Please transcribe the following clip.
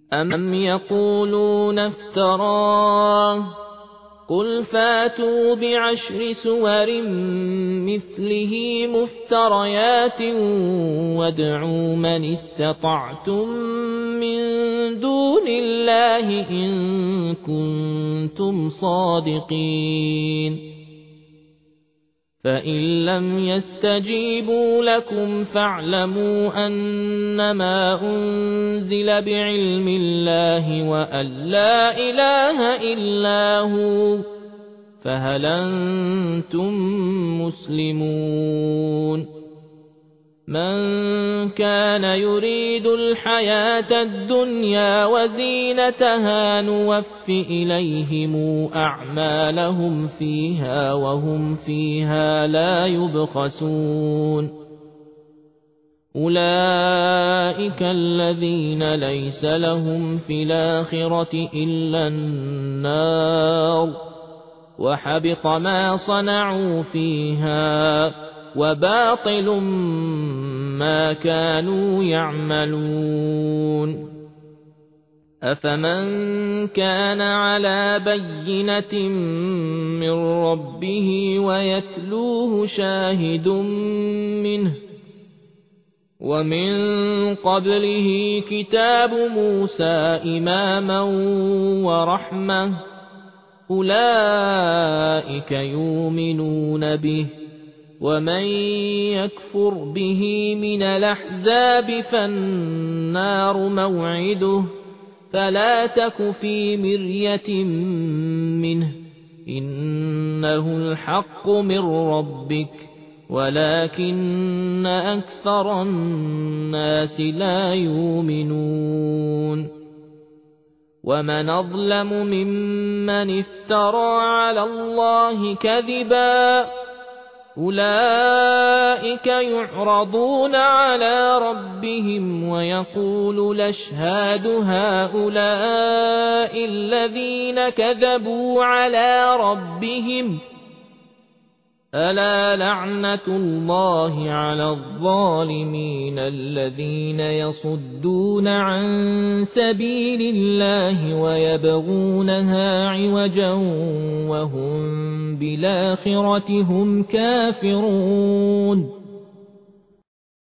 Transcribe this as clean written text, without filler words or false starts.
أَمْ يَقُولُونَ افْتَرَاهُ قُلْ فَأْتُوا بِعَشْرِ سُوَرٍ مِثْلِهِ مُفْتَرَيَاتٍ وَادْعُوا مَنِ اسْتَطَعْتُم مِّن دُونِ اللَّهِ إِن كُنتُمْ صَادِقِينَ فَإِن لَّمْ يَسْتَجِيبُوا لَكُمْ فَاعْلَمُوا أَنَّمَا أُنزِلَ بِعِلْمِ اللَّهِ وَأَن لَّا إِلَٰهَ إِلَّا هُوَ فَهَلْ أَنتُم مُّسْلِمُونَ مَن كَانَ يُرِيدُ الْحَيَاةَ الدُّنْيَا وَزِينَتَهَا نُوَفِّ إِلَيْهِمْ أَعْمَالَهُمْ فِيهَا وَهُمْ فِيهَا لَا يُبْخَسُونَ أُولَئِكَ الَّذِينَ لَيْسَ لَهُمْ فِي الْآخِرَةِ إِلَّا النَّارُ وَحَبِطَ مَا صَنَعُوا فِيهَا وَبَاطِلٌ مَا كَانُوا يَعْمَلُونَ أَفَمَن كَانَ عَلَى بَيِّنَةٍ مِّن رَّبِّهِ وَيَتْلُوهُ شَاهِدٌ مِّنْهُ وَمِن قَبْلِهِ كِتَابُ مُوسَىٰ إِمَامًا وَرَحْمَةً أُولَئِكَ يُؤْمِنُونَ بِهِ وَمَن يَكْفُرْ بِهِ مِنَ الْأَحْزَابِ فَالنَّارُ مَوْعِدُهُ فَلَا تَكُ فِي مِرْيَةٍ مِّنْهُ إِنَّهُ الْحَقُّ مِن رَّبِّكَ وَلَكِنَّ أَكْثَرَ النَّاسِ لَا يُؤْمِنُونَ وَمَنْ أَظْلَمُ مِمَّنِ افْتَرَىٰ عَلَى اللَّهِ كَذِبًا أُولَئِكَ يُعْرَضُونَ عَلَى رَبِّهِمْ وَيَقُولُ الْأَشْهَادُ هَٰؤُلَاءِ الَّذِينَ كَذَبُوا عَلَى رَبِّهِمْ أَلَا لَعْنَةُ اللَّهِ عَلَى الظَّالِمِينَ الَّذِينَ يَصُدُّونَ عَن سَبِيلِ اللَّهِ وَيَبْغُونَهَا عِوَجًا وَهُم بِالْآخِرَةِ هُمْ كَافِرُونَ